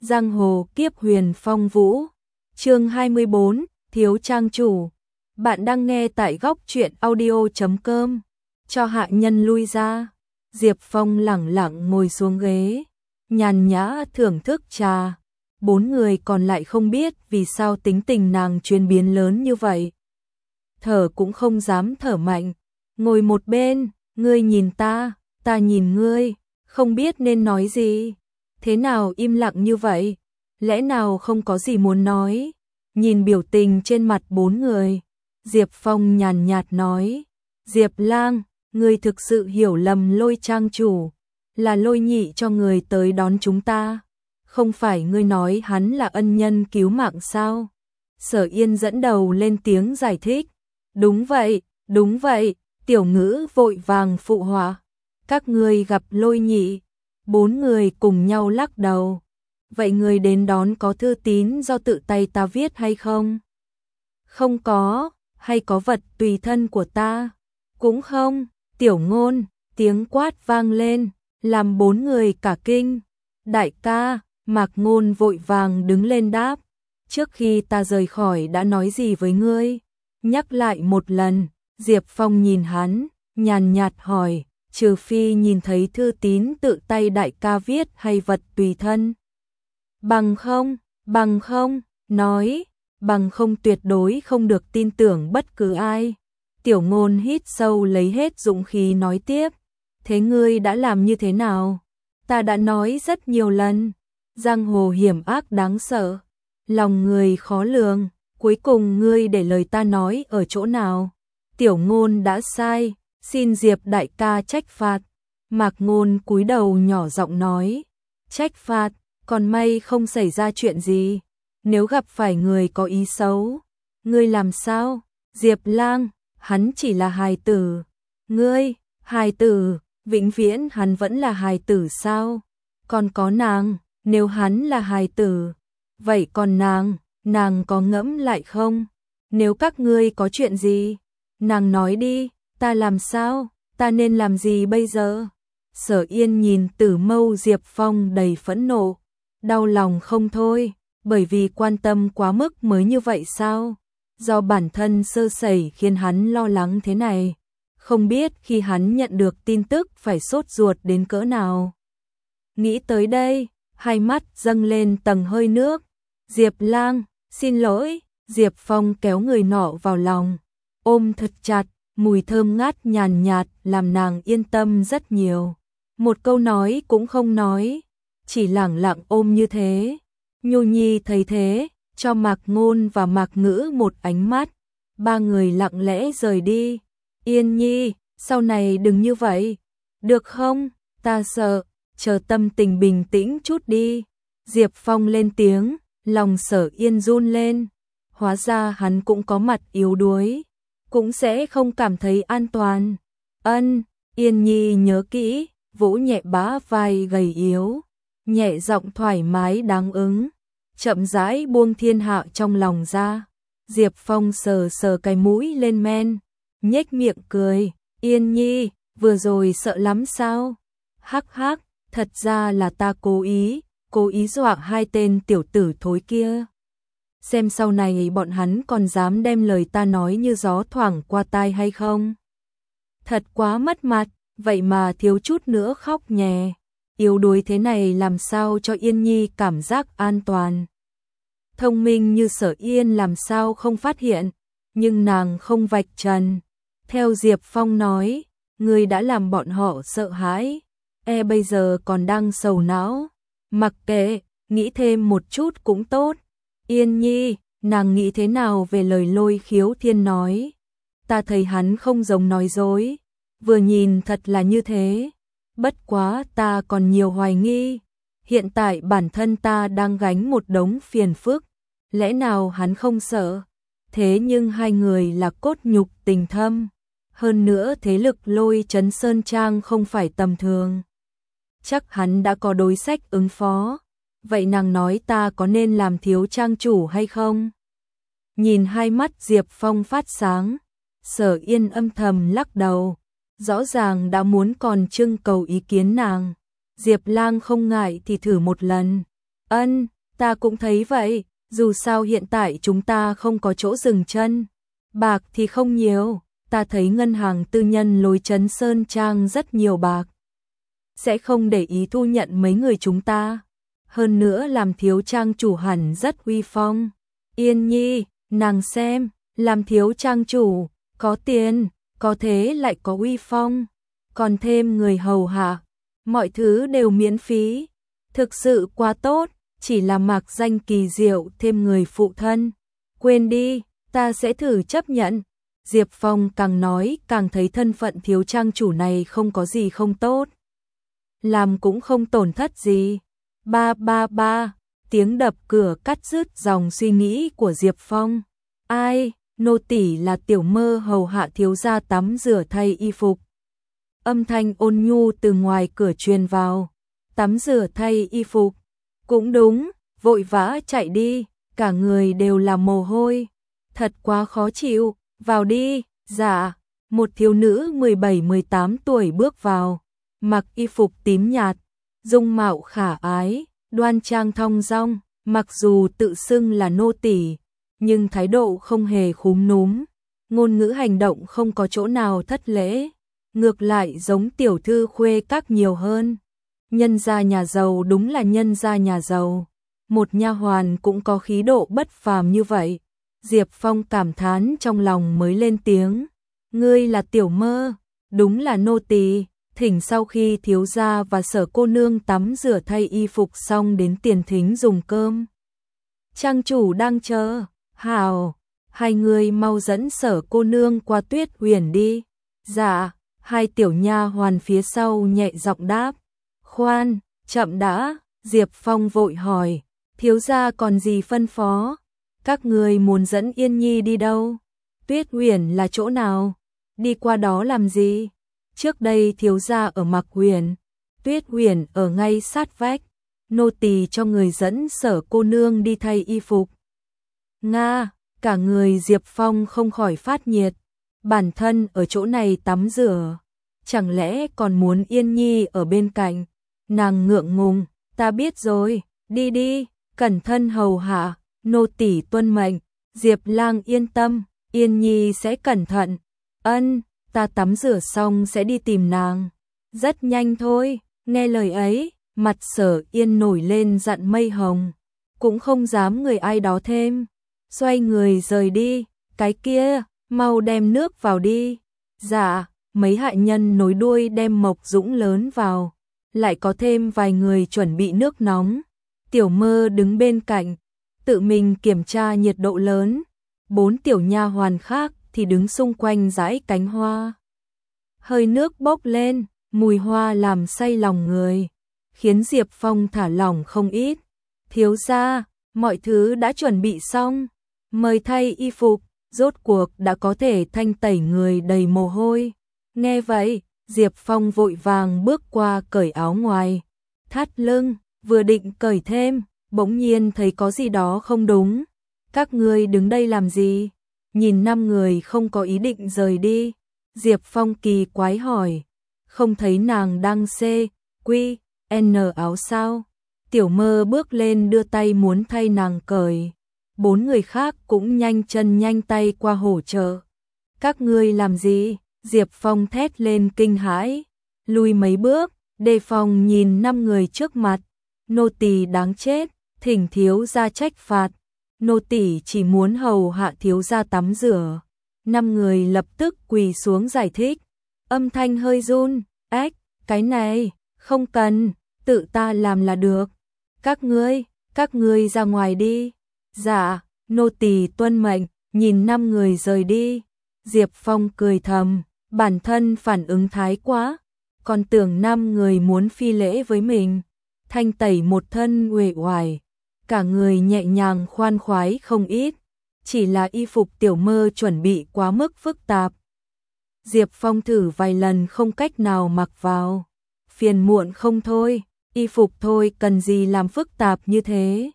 Giang hồ kiếp huyền phong vũ. Chương 24, thiếu trang chủ. Bạn đang nghe tại góc truyện audio.com. Cho hạ nhân lui ra. Diệp Phong lẳng lặng ngồi xuống ghế, nhàn nhã thưởng thức trà. Bốn người còn lại không biết vì sao tính tình nàng chuyển biến lớn như vậy. Thở cũng không dám thở mạnh. Ngồi một bên, ngươi nhìn ta nhìn ngươi, không biết nên nói gì. Thế nào im lặng như vậy? Lẽ nào không có gì muốn nói? Nhìn biểu tình trên mặt bốn người, Diệp Phong nhàn nhạt nói, Diệp Lang, ngươi thực sự hiểu lầm Lôi trang chủ, là Lôi nhị cho người tới đón chúng ta. Không phải ngươi nói hắn là ân nhân cứu mạng sao? Sở Yên dẫn đầu lên tiếng giải thích. Đúng vậy, Tiểu Ngữ vội vàng phụ họa. Các ngươi gặp Lôi nhị. Bốn người cùng nhau lắc đầu. Vậy người đến đón có thư tín do tự tay ta viết hay không? Không có, hay có vật tùy thân của ta? Cũng không. Tiểu Ngôn, tiếng quát vang lên, làm bốn người cả kinh. Đại ca, Mạc Ngôn vội vàng đứng lên đáp. Trước khi ta rời khỏi đã nói gì với ngươi? Nhắc lại một lần. Diệp Phong nhìn hắn, nhàn nhạt hỏi, trừ phi nhìn thấy thư tín tự tay đại ca viết hay vật tùy thân. Bằng không, nói, bằng không tuyệt đối không được tin tưởng bất cứ ai. Tiểu Ngôn hít sâu lấy hết dũng khí nói tiếp, thế ngươi đã làm như thế nào? Ta đã nói rất nhiều lần, giang hồ hiểm ác đáng sợ, lòng người khó lường, cuối cùng ngươi để lời ta nói ở chỗ nào? Tiểu Ngôn đã sai, xin Diệp đại ca trách phạt. Mạc Ngôn cúi đầu nhỏ giọng nói, trách phạt, còn may không xảy ra chuyện gì. Nếu gặp phải người có ý xấu, ngươi làm sao? Diệp Lang, hắn chỉ là hài tử. Ngươi, hài tử, vĩnh viễn hắn vẫn là hài tử sao? Còn có nàng, nếu hắn là hài tử, vậy còn nàng có ngẫm lại không? Nếu các ngươi có chuyện gì, nàng nói đi, ta làm sao? Ta nên làm gì bây giờ? Sở Yên nhìn Tử Mâu Diệp Phong đầy phẫn nộ, đau lòng không thôi, bởi vì quan tâm quá mức mới như vậy sao? Do bản thân sơ sẩy khiến hắn lo lắng thế này, không biết khi hắn nhận được tin tức phải sốt ruột đến cỡ nào. Nghĩ tới đây, hai mắt dâng lên tầng hơi nước. Diệp Lang, xin lỗi. Diệp Phong kéo người nọ vào lòng, ôm thật chặt, mùi thơm ngát nhàn nhạt làm nàng yên tâm rất nhiều. Một câu nói cũng không nói, chỉ lẳng lặng ôm như thế. Nhu Nhi thấy thế, cho Mạc Ngôn và Mạc Ngữ một ánh mắt. Ba người lặng lẽ rời đi. Yên Nhi, sau này đừng như vậy, được không? Ta sợ, chờ tâm tình bình tĩnh chút đi. Diệp Phong lên tiếng, lòng Sở Yên run lên. Hóa ra hắn cũng có mặt yếu đuối, cũng sẽ không cảm thấy an toàn. Yên Nhi nhớ kỹ, vỗ nhẹ bả vai gầy yếu, nhẹ giọng thoải mái đáng ứng, chậm rãi buông thiên hạ trong lòng ra. Diệp Phong sờ sờ cái mũi lên men, nhếch miệng cười, Yên Nhi, vừa rồi sợ lắm sao? Hắc hắc, thật ra là ta cố ý dọa hai tên tiểu tử thối kia. Xem sau này bọn hắn còn dám đem lời ta nói như gió thoảng qua tai hay không? Thật quá mất mặt, vậy mà thiếu chút nữa khóc nhè. Yếu đuối thế này làm sao cho Yên Nhi cảm giác an toàn. Thông minh như Sở Yên làm sao không phát hiện, nhưng nàng không vạch trần. Theo Diệp Phong nói, ngươi đã làm bọn họ sợ hãi, bây giờ còn đang sầu não. Mặc kệ, nghĩ thêm một chút cũng tốt. Yên Nhi, nàng nghĩ thế nào về lời Lôi Khiếu Thiên nói? Ta thấy hắn không giống nói dối, vừa nhìn thật là như thế. Bất quá ta còn nhiều hoài nghi. Hiện tại bản thân ta đang gánh một đống phiền phức, lẽ nào hắn không sợ? Thế nhưng hai người là cốt nhục tình thâm, hơn nữa thế lực Lôi Trấn Sơn Trang không phải tầm thường. Chắc hắn đã có đối sách ứng phó. Vậy nàng nói ta có nên làm thiếu trang chủ hay không? Nhìn hai mắt Diệp Phong phát sáng, Sở Yên âm thầm lắc đầu, rõ ràng đã muốn còn trưng cầu ý kiến nàng. Diệp Lang không ngại thì thử một lần. Ta cũng thấy vậy, dù sao hiện tại chúng ta không có chỗ dừng chân. Bạc thì không nhiều, ta thấy ngân hàng tư nhân lối Trấn Sơn Trang rất nhiều bạc. Sẽ không để ý thu nhận mấy người chúng ta. Hơn nữa làm thiếu trang chủ hẳn rất uy phong. Yên Nhi, nàng xem, làm thiếu trang chủ, có tiền, có thế lại có uy phong, còn thêm người hầu hạ, mọi thứ đều miễn phí, thực sự quá tốt, chỉ là mặc danh kỳ diệu thêm người phụ thân. Quên đi, ta sẽ thử chấp nhận. Diệp Phong càng nói càng thấy thân phận thiếu trang chủ này không có gì không tốt. Làm cũng không tổn thất gì. Ba ba ba, tiếng đập cửa cắt dứt dòng suy nghĩ của Diệp Phong. Ai, nô tỳ là Tiểu Mơ hầu hạ thiếu gia tắm rửa thay y phục. Âm thanh ôn nhu từ ngoài cửa truyền vào. Tắm rửa thay y phục. Cũng đúng, vội vã chạy đi, cả người đều là mồ hôi. Thật quá khó chịu, vào đi. Dạ, một thiếu nữ 17-18 tuổi bước vào, mặc y phục tím nhạt, dung mạo khả ái, đoan trang thong dong, mặc dù tự xưng là nô tỳ, nhưng thái độ không hề khúm núm, ngôn ngữ hành động không có chỗ nào thất lễ, ngược lại giống tiểu thư khuê các nhiều hơn. Nhân gia nhà giàu đúng là nhân gia nhà giàu, một nha hoàn cũng có khí độ bất phàm như vậy. Diệp Phong cảm thán trong lòng mới lên tiếng, ngươi là Tiểu Mơ, đúng là nô tỳ. Thỉnh sau khi thiếu gia và Sở cô nương tắm rửa thay y phục xong đến tiền thính dùng cơm. Trang chủ đang chờ. Hào, hai người mau dẫn Sở cô nương qua Tuyết Huyền đi. Dạ, hai tiểu nha hoàn phía sau nhẹ giọng đáp. Khoan, chậm đã, Diệp Phong vội hỏi, thiếu gia còn gì phân phó? Các người muốn dẫn Yên Nhi đi đâu? Tuyết Huyền là chỗ nào? Đi qua đó làm gì? Trước đây thiếu gia ở Mạc Huyền, Tuyết Huyền ở ngay sát vách, nô tỳ cho người dẫn Sở cô nương đi thay y phục. Nga, cả người Diệp Phong không khỏi phát nhiệt, bản thân ở chỗ này tắm rửa, chẳng lẽ còn muốn Yên Nhi ở bên cạnh? Nàng ngượng ngùng, ta biết rồi, đi đi, cẩn thân hầu hạ, nô tỳ tuân mệnh. Diệp Lang yên tâm, Yên Nhi sẽ cẩn thận. Ân, ta tắm rửa xong sẽ đi tìm nàng. Rất nhanh thôi, nghe lời ấy, mặt Sở Yên nổi lên giận mây hồng, cũng không dám người ai đó thêm. Xoay người rời đi, cái kia, mau đem nước vào đi. Dạ, mấy hạ nhân nối đuôi đem mộc dũng lớn vào, lại có thêm vài người chuẩn bị nước nóng. Tiểu Mơ đứng bên cạnh, tự mình kiểm tra nhiệt độ lớn. 4 tiểu nha hoàn khác thì đứng xung quanh dãy cánh hoa. Hơi nước bốc lên, mùi hoa làm say lòng người, khiến Diệp Phong thả lỏng không ít. Thiếu gia, mọi thứ đã chuẩn bị xong, mời thay y phục, rốt cuộc đã có thể thanh tẩy người đầy mồ hôi. Nghe vậy, Diệp Phong vội vàng bước qua cởi áo ngoài, thắt lưng, vừa định cởi thêm, bỗng nhiên thấy có gì đó không đúng. Các ngươi đứng đây làm gì? Nhìn 5 người không có ý định rời đi, Diệp Phong kỳ quái hỏi, không thấy nàng đang quy n áo sao? Tiểu Mơ bước lên đưa tay muốn thay nàng cởi. 4 người khác cũng nhanh chân nhanh tay qua hỗ trợ. Các ngươi làm gì? Diệp Phong thét lên kinh hãi, lùi mấy bước, đề phòng nhìn 5 người trước mặt. Nô tỳ đáng chết, thỉnh thiếu gia trách phạt. Nô tỳ chỉ muốn hầu hạ thiếu gia tắm rửa. 5 người lập tức quỳ xuống giải thích. Âm thanh hơi run, ếch, cái này, không cần, tự ta làm là được. Các ngươi ra ngoài đi. Dạ, nô tỳ tuân mệnh, nhìn 5 người rời đi. Diệp Phong cười thầm, bản thân phản ứng thái quá, còn tưởng 5 người muốn phi lễ với mình. Thanh tẩy một thân uể oải, cả người nhẹ nhàng khoan khoái không ít, chỉ là y phục Tiểu Mơ chuẩn bị quá mức phức tạp. Diệp Phong thử vài lần không cách nào mặc vào, phiền muộn không thôi, y phục thôi cần gì làm phức tạp như thế.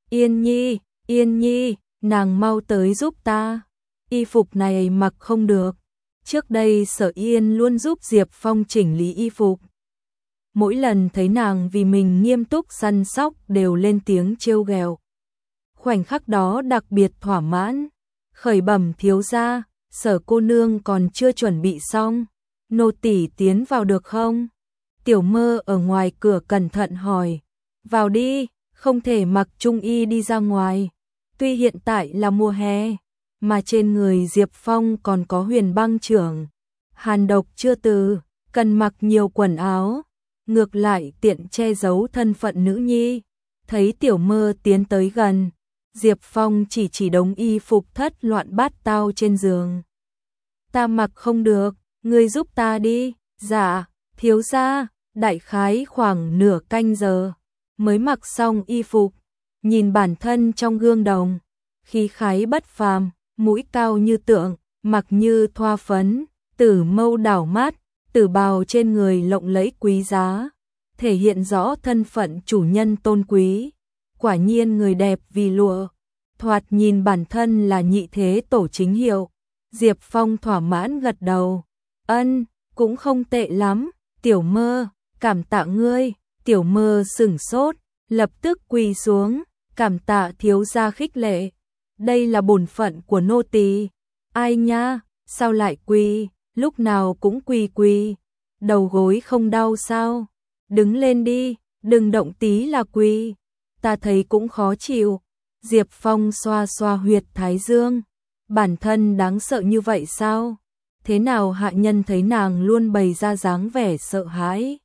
Yên Nhi, nàng mau tới giúp ta, y phục này mặc không được. Trước đây Sở Yên luôn giúp Diệp Phong chỉnh lý y phục. mỗi lần thấy nàng vì mình nghiêm túc săn sóc đều lên tiếng trêu ghẹo. Khoảnh khắc đó đặc biệt thỏa mãn, khởi bẩm thiếu gia, Sở cô nương còn chưa chuẩn bị xong, nô tỳ tiến vào được không? Tiểu Mơ ở ngoài cửa cẩn thận hỏi, vào đi, không thể mặc trung y đi ra ngoài. Tuy hiện tại là mùa hè, mà trên người Diệp Phong còn có huyền băng trưởng, hàn độc chưa từ, cần mặc nhiều quần áo, ngược lại tiện che giấu thân phận nữ nhi. Thấy Tiểu Mơ tiến tới gần, Diệp Phong chỉ đống y phục thất loạn bát tao trên giường. Ta mặc không được, ngươi giúp ta đi. Dạ, thiếu gia. Đại khái khoảng nửa canh giờ mới mặc xong y phục, nhìn bản thân trong gương đồng, khí khái bất phàm, mũi cao như tượng, mặc như thoa phấn, tử mâu đảo mắt, tử bào trên người lộng lẫy quý giá, thể hiện rõ thân phận chủ nhân tôn quý. Quả nhiên người đẹp vì lụa, thoạt nhìn bản thân là nhị thế tổ chính hiệu. Diệp Phong thỏa mãn gật đầu, ân, cũng không tệ lắm, Tiểu Mơ, cảm tạ ngươi. Tiểu Mơ sửng sốt, lập tức quỳ xuống, cảm tạ thiếu gia khích lệ. Đây là bổn phận của nô tỳ. Ai nha, sao lại quỳ, lúc nào cũng quỳ. Đầu gối không đau sao? Đứng lên đi, đừng động tí là quỳ. Ta thấy cũng khó chịu. Diệp Phong xoa xoa huyệt thái dương. Bản thân đáng sợ như vậy sao? Thế nào hạ nhân thấy nàng luôn bày ra dáng vẻ sợ hãi?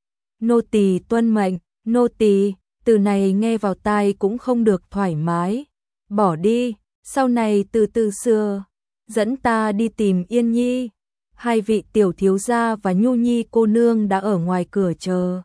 Nô tỳ tuân mệnh, nô tỳ, từ này nghe vào tai cũng không được thoải mái. Bỏ đi, sau này từ từ xưa, dẫn ta đi tìm Yên Nhi. Hai vị tiểu thiếu gia và Nhu Nhi cô nương đã ở ngoài cửa chờ.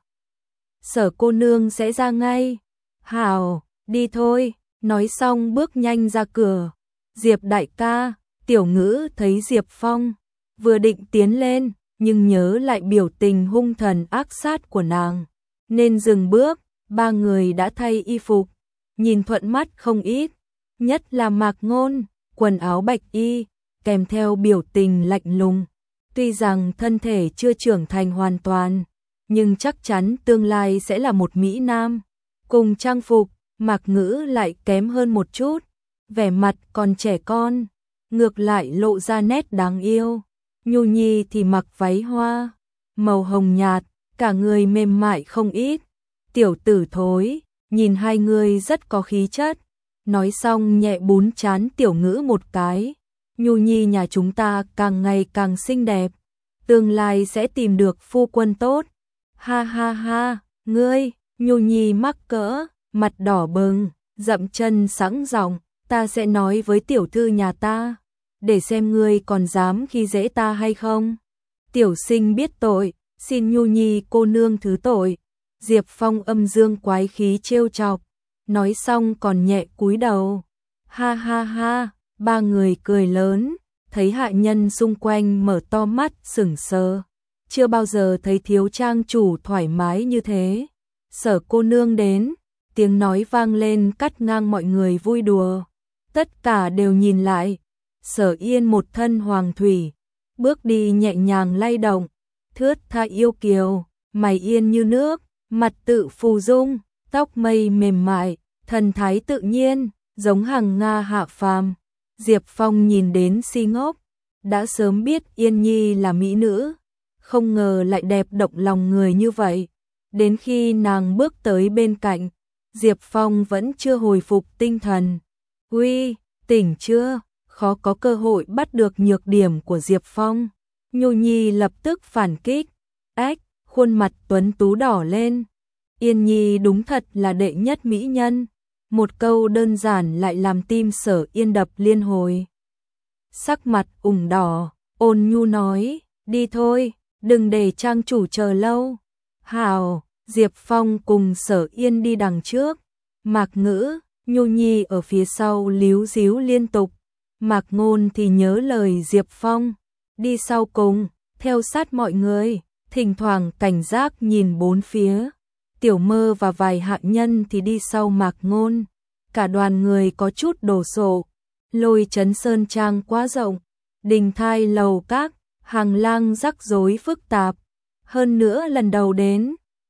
Sở cô nương sẽ ra ngay. Hảo, đi thôi, nói xong bước nhanh ra cửa. Diệp đại ca, Tiểu Ngữ thấy Diệp Phong, vừa định tiến lên, nhưng nhớ lại biểu tình hung thần ác sát của nàng, nên dừng bước. Ba người đã thay y phục, nhìn thuận mắt không ít, nhất là Mạc Ngôn, quần áo bạch y, kèm theo biểu tình lạnh lùng. Tuy rằng thân thể chưa trưởng thành hoàn toàn, nhưng chắc chắn tương lai sẽ là một mỹ nam. Cùng trang phục, Mạc Ngữ lại kém hơn một chút, vẻ mặt còn trẻ con, ngược lại lộ ra nét đáng yêu. Nhu Nhi thì mặc váy hoa, màu hồng nhạt, cả người mềm mại không ít. Tiểu tử thối, nhìn hai người rất có khí chất. Nói xong nhẹ bún trán Tiểu Ngữ một cái. Nhu Nhi nhà chúng ta càng ngày càng xinh đẹp, tương lai sẽ tìm được phu quân tốt. Ha ha ha, ngươi, Nhu Nhi mắc cỡ, mặt đỏ bừng, dậm chân sẵn giọng, ta sẽ nói với tiểu thư nhà ta, để xem ngươi còn dám khi dễ ta hay không. Tiểu sinh biết tội, xin Nhu Nhi cô nương thứ tội. Diệp Phong âm dương quái khí trêu chọc, nói xong còn nhẹ cúi đầu. Ha ha ha, ba người cười lớn, thấy hạ nhân xung quanh mở to mắt sững sờ. Chưa bao giờ thấy thiếu trang chủ thoải mái như thế. Sở cô nương đến, tiếng nói vang lên cắt ngang mọi người vui đùa. Tất cả đều nhìn lại. Sở Yên một thân hoàng thủy, bước đi nhẹ nhàng lay động, thướt tha yêu kiều, mày yên như nước, mặt tự phù dung, tóc mây mềm mại, thần thái tự nhiên, giống hàng Nga hạ phàm. Diệp Phong nhìn đến si ngốc, đã sớm biết Yên Nhi là mỹ nữ, không ngờ lại đẹp động lòng người như vậy. Đến khi nàng bước tới bên cạnh, Diệp Phong vẫn chưa hồi phục tinh thần. Uy, tỉnh chưa? Khó có cơ hội bắt được nhược điểm của Diệp Phong. Nhu Nhi lập tức phản kích. Ách, khuôn mặt tuấn tú đỏ lên. Yên Nhi đúng thật là đệ nhất mỹ nhân. Một câu đơn giản lại làm tim Sở Yên đập liên hồi. Sắc mặt ửng đỏ, ôn nhu nói, đi thôi, đừng để trang chủ chờ lâu. Hảo, Diệp Phong cùng Sở Yên đi đằng trước. Mạc Ngữ, Nhu Nhi ở phía sau líu díu liên tục. Mạc Ngôn thì nhớ lời Diệp Phong, đi sau cùng, theo sát mọi người, thỉnh thoảng cảnh giác nhìn bốn phía. Tiểu Mơ và vài hạ nhân thì đi sau Mạc Ngôn. Cả đoàn người có chút đồ sộ. Lôi Trấn Sơn Trang quá rộng, đình thai lầu các, hàng lang rắc rối phức tạp. Hơn nữa lần đầu đến,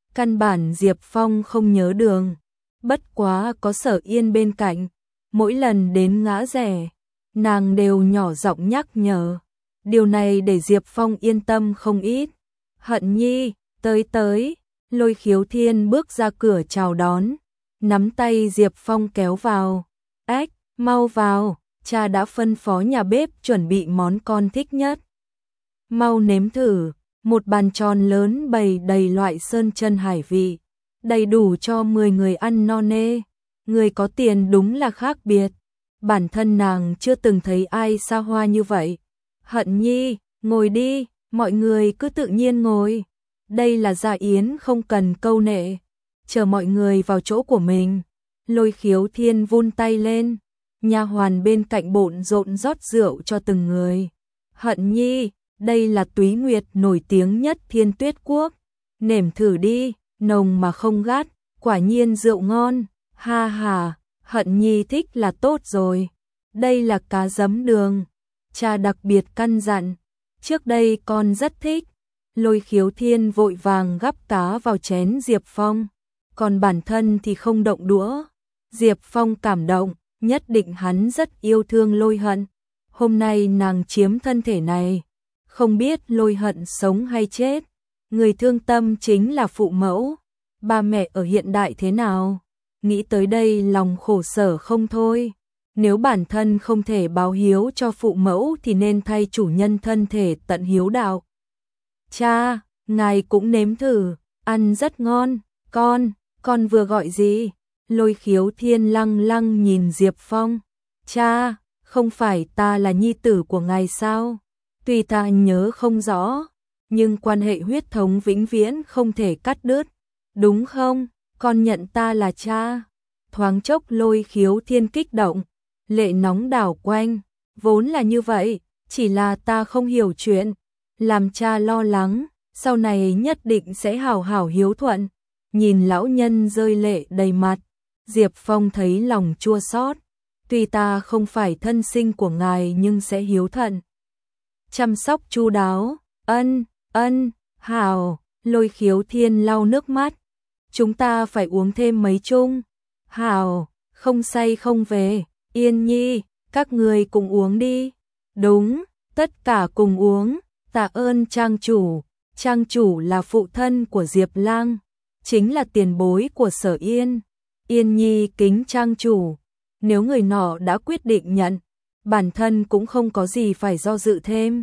Căn bản Diệp Phong không nhớ đường, bất quá có Sở Yên bên cạnh, mỗi lần đến ngã rẽ, nàng đều nhỏ giọng nhắc nhở. Điều này để Diệp Phong yên tâm không ít. Hận Nhi, tới, Lôi Khiếu Thiên bước ra cửa chào đón, nắm tay Diệp Phong kéo vào. Ếch, mau vào, cha đã phân phó nhà bếp chuẩn bị món con thích nhất. Mau nếm thử, một bàn tròn lớn bày đầy loại sơn chân hải vị, đầy đủ cho 10 người ăn no nê. Người có tiền đúng là khác biệt, bản thân nàng chưa từng thấy ai xa hoa như vậy. Hận Nhi, ngồi đi, mọi người cứ tự nhiên ngồi. Đây là gia yến không cần câu nệ. Chờ mọi người vào chỗ của mình. Lôi Khiếu Thiên vun tay lên, nha hoàn bên cạnh bộn rộn rót rượu cho từng người. Hận Nhi, đây là túy nguyệt nổi tiếng nhất Thiên Tuyết Quốc. Nếm thử đi, nồng mà không gắt, quả nhiên rượu ngon. Ha ha, Hận Nhi thích là tốt rồi. Đây là cá giấm đường, cha đặc biệt căn dặn, trước đây con rất thích. Lôi Khiếu Thiên vội vàng gắp cá vào chén Diệp Phong, còn bản thân thì không động đũa. Diệp Phong cảm động, nhất định hắn rất yêu thương Lôi Hận. Hôm nay nàng chiếm thân thể này, không biết Lôi Hận sống hay chết. Người thương tâm chính là phụ mẫu. Ba mẹ ở hiện đại thế nào? Nghĩ tới đây lòng khổ sở không thôi. Nếu bản thân không thể báo hiếu cho phụ mẫu thì nên thay chủ nhân thân thể tận hiếu đạo. Cha, ngài cũng nếm thử, ăn rất ngon. Con vừa gọi gì? Lôi Khiếu Thiên lăng lăng nhìn Diệp Phong. Cha, không phải ta là nhi tử của ngài sao? Tuy ta nhớ không rõ, nhưng quan hệ huyết thống vĩnh viễn không thể cắt đứt. Đúng không? Con nhận ta là cha. Thoáng chốc Lôi Khiếu Thiên kích động, lệ nóng đảo quanh. Vốn là như vậy, chỉ là ta không hiểu chuyện. Làm cha lo lắng, sau này nhất định sẽ hảo hảo hiếu thuận. Nhìn lão nhân rơi lệ đầy mặt, Diệp Phong thấy lòng chua xót. Tuy ta không phải thân sinh của ngài nhưng sẽ hiếu thuận, chăm sóc chu đáo. Ân, hảo. Lôi Khiếu Thiên lau nước mắt. Chúng ta phải uống thêm mấy chung. Hảo, không say không về. Yên Nhi, các người cùng uống đi. Đúng, tất cả cùng uống. Tạ ơn trang chủ. Trang chủ là phụ thân của Diệp Lang, chính là tiền bối của Sở Yên. Yên Nhi kính trang chủ. Nếu người nọ đã quyết định nhận, bản thân cũng không có gì phải do dự thêm.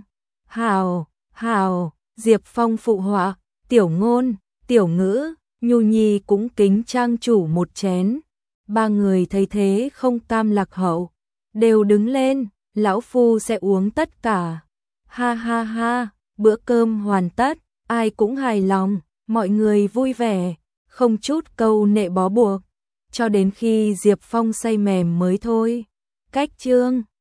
Hảo, Diệp Phong phụ họa. Tiểu Ngôn, Tiểu Ngữ, Nhu Nhi cũng kính trang chủ một chén. Ba người thấy thế không cam lạc hậu, đều đứng lên. Lão phu sẽ uống tất cả. Ha, bữa cơm hoàn tất, ai cũng hài lòng, mọi người vui vẻ, không chút câu nệ bó buộc, cho đến khi Diệp Phong say mềm mới thôi. Cách chương